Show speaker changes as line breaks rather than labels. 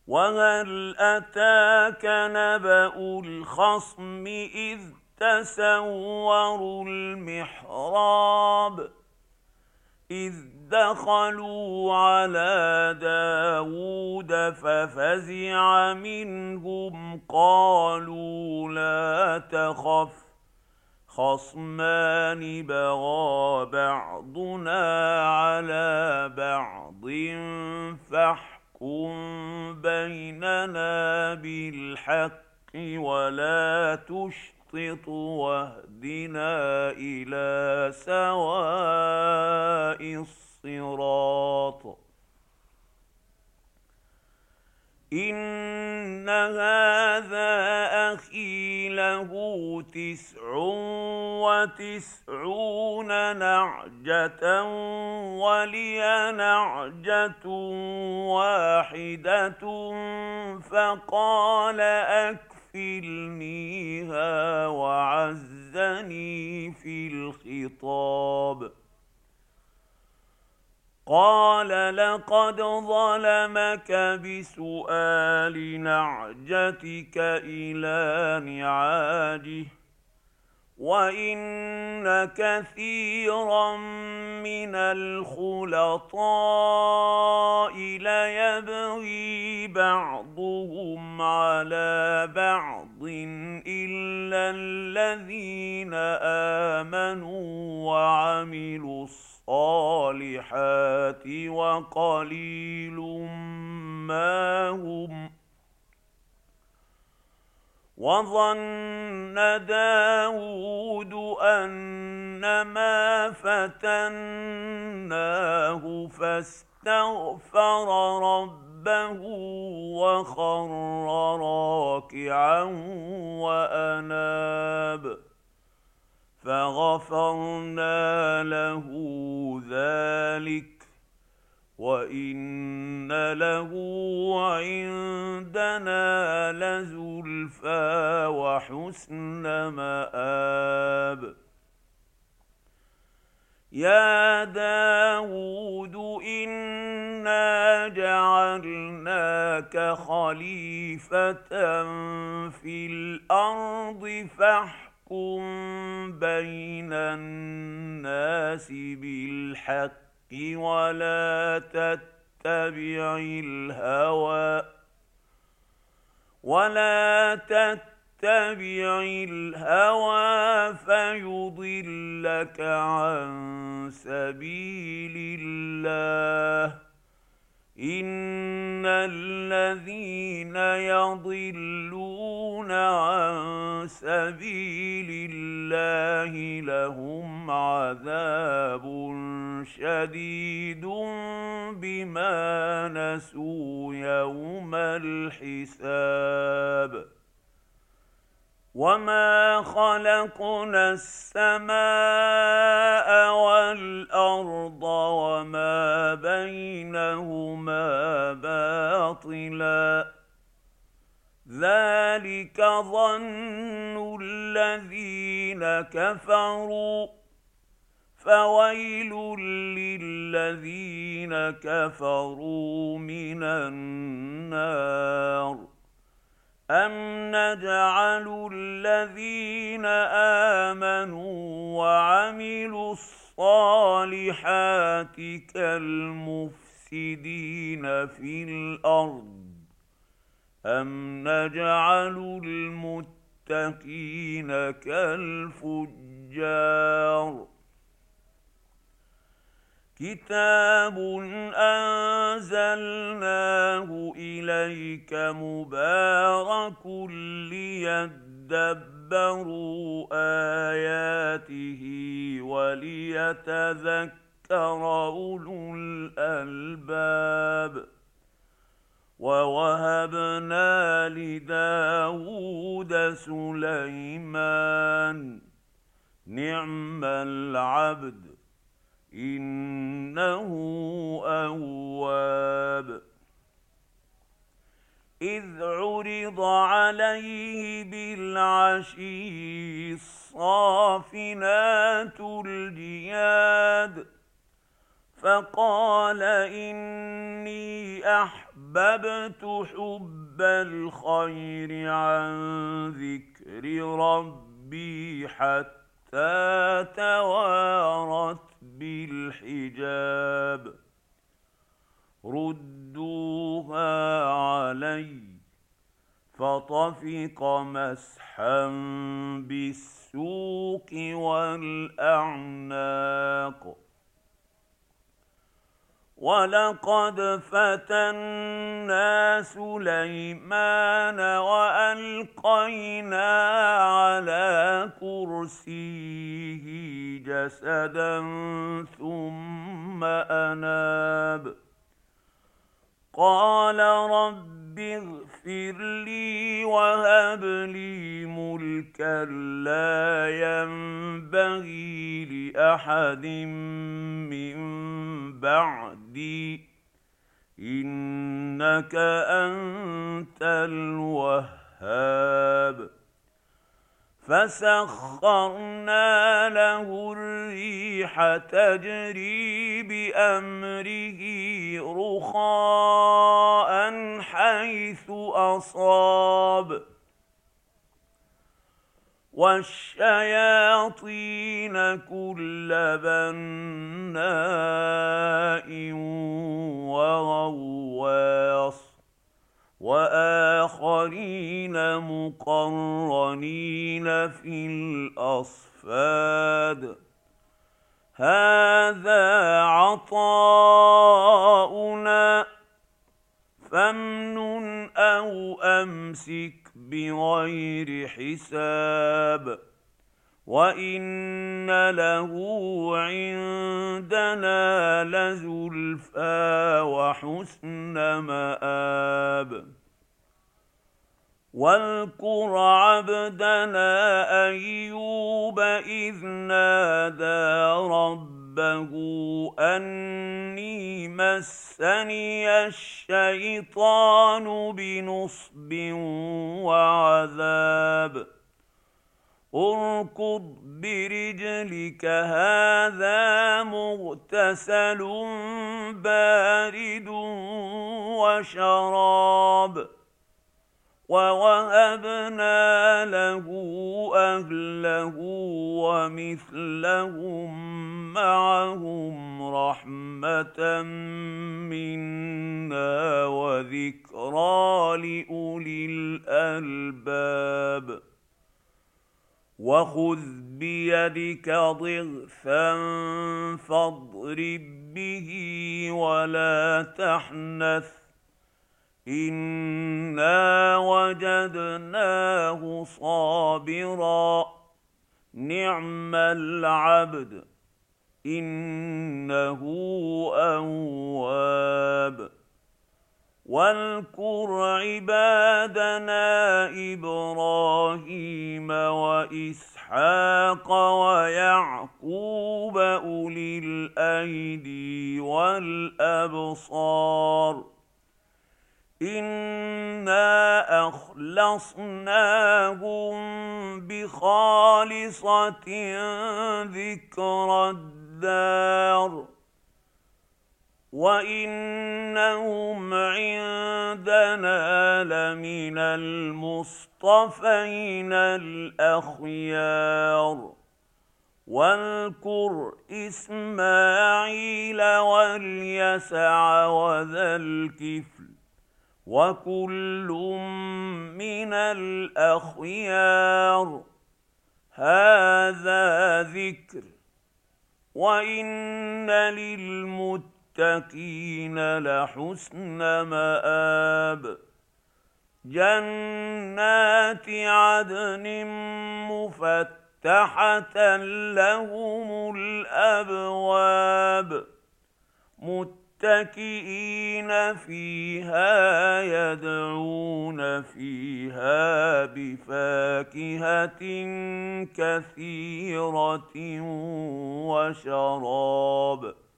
وهل أتاك نبأ الخصم إذ تسوروا المحراب إذ دخلوا على داود ففزع منهم قالوا لا تخف خصمان بغى بعضنا على بعض فاحكم بيننا بالحق ولا تشطط واهدنا إلى سواء الصراط إن هذا أخي له 99 نعجة ولي نعجة واحدة فقال أكفلنيها وعزني في الخطاب قال لقد ظلمك بسؤال نعجتك إلى نعاجه وإن كثيرا من الخلطاء ليبغي بعضهم على بعض إلا الذين آمنوا وعملوا الصالحات وقليل ما هم وظن داود أنما فتناه فاستغفر ربه وخر راكعا وأناب فغفرنا له ذلك وإن له عندنا لزلفى وحسن مآب يا داود إنا جعلناك خليفة في الأرض فاحكم بين الناس بالحق ولا تتبع الهوى فيضلك عن سبيل الله إن الذين يضلون عن سبيل الله لهم عذاب شديد بما نسوا يوم الحساب وما خلقنا السماء والأرض وما بينهما باطلا ذلك ظن الذين كفروا فويل للذين كفروا من النار أم نجعل الذين آمنوا وعملوا الصالحات كالمفسدين في الأرض أم نجعل المتقين كالفجار كتاب أنزلناه إليك مبارك ليدبروا آياته وليتذكر أولو الألباب ووهبنا لداود سليمان نعم العبد إنه أواب إذ عرض عليه بالعشي الصافنات الجياد فقال إني أحببت أحببت حب الخير عن ذكر ربي حتى توارت بالحجاب ردوها علي فطفق مسحا بالسوق والأعناق ولقد فتنا سليمان وألقينا على كرسيه جسدا ثم أناب قال رب اغفر لي وهب لي ملكا لا ينبغي لأحد من بعدي إنك أنت الوهاب فسخرنا له الريح تجري بأمره رخاء حيث أصاب والشياطين كل بناء وغواص وآخرين مقرنين في الأصفاد هذا عطاؤنا فامنن أو أمسك بغير حساب وإن له عندنا لزلفى وحسن مآب واذكر عبدنا أيوب إذ نادى ربه أني مسني الشيطان بنصب وعذاب اركض برجلك هذا مغتسل بارد وشراب ووهبنا له أهله ومثلهم معهم رحمة منا وذكرى لأولي الألباب وخذ بيدك ضغثا فاضرب به ولا تحنث إنا وجدناه صابرا نعم العبد إنه أواب واذكر عبادنا إبراهيم وإسحاق ويعقوب أولي الأيدي والأبصار إنا أخلصناهم بخالصة ذكر الدار وإنهم عندنا لمن المصطفين الأخيار واذكر إسماعيل واليسع وذا الكفل وكل من الأخيار هذا ذكر وإن للمتقين لحسن مآب جنات عدن مفتحة لهم الأبواب متكئين فيها يدعون فيها بفاكهة كثيرة وشراب